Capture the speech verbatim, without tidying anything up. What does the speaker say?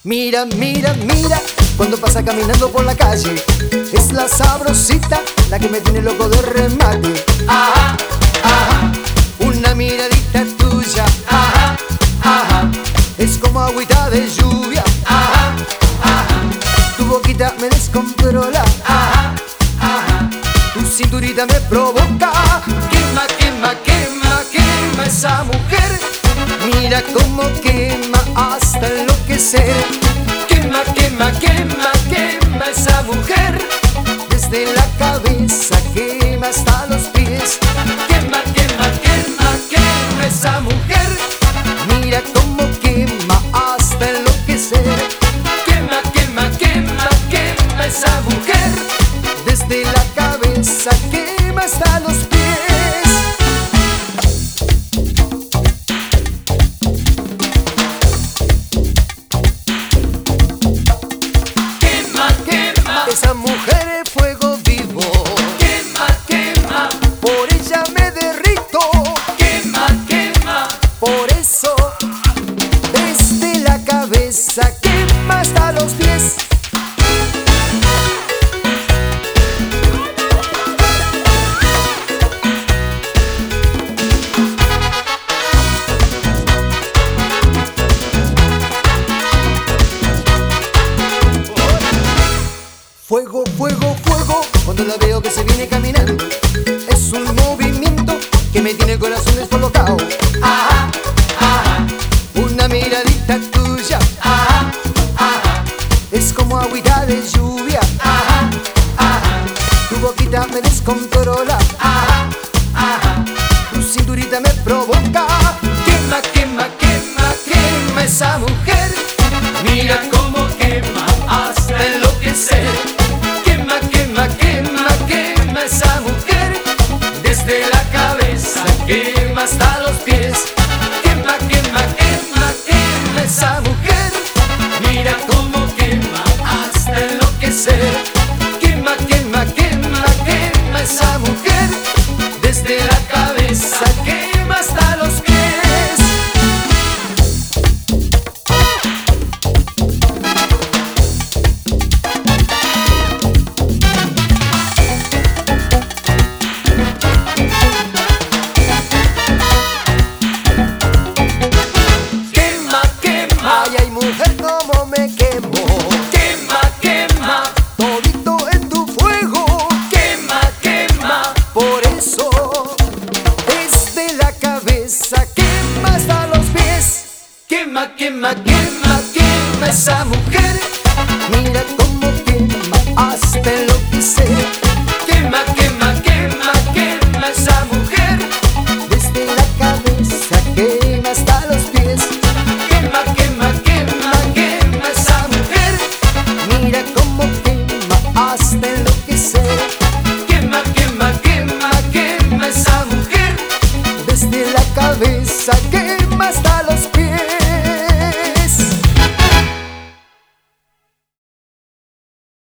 Mira, mira, mira, cuando pasa caminando por la calle, es la sabrosita la que me tiene loco de remate. Ajá, ajá, una miradita tuya, ajá, ajá, es como agüita de lluvia, ajá, ajá, tu boquita me descontrola, ajá, ajá, tu cinturita me provoca. Quema, quema, quema, quema esa mujer, mira cómo quema hasta enloquecer. Quema, quema, quema, quema esa mujer, desde la cabeza quema hasta los pies. Quema, quema, quema, quema esa mujer, mira cómo quema hasta enloquecer. Quema, quema, quema, quema esa mujer, desde la cabeza quema hasta los pies. Esa mujer es fuego vivo. Quema, quema, por ella me derrito. Quema, quema, por eso desde la cabeza quema hasta los pies. Fuego, fuego, fuego, cuando la veo que se viene caminando, es un movimiento que me tiene el corazón descolocado. Ajá, ajá, una miradita tuya, ajá, ajá, es como agüita de lluvia, ajá, ajá, tu boquita me descontrola, ajá, ajá, tu cinturita me provoca. Quema, quema, quema, quema esa mujer, mira cómo quema hasta enloquecer. Quema, quema, quema, quema esa mujer, desde la cabeza quema hasta los pies. Quema, quema, quema, quema esa mujer, mira cómo quema hasta enloquecer. Quema, quema, quema, quema esa mujer, desde la cabeza quema hasta los pies. Ay, mujer, cómo me quemo. Quema, quema, todito en tu fuego. Quema, quema, por eso desde la cabeza quema hasta los pies. Quema, quema, quema, quema esa mujer,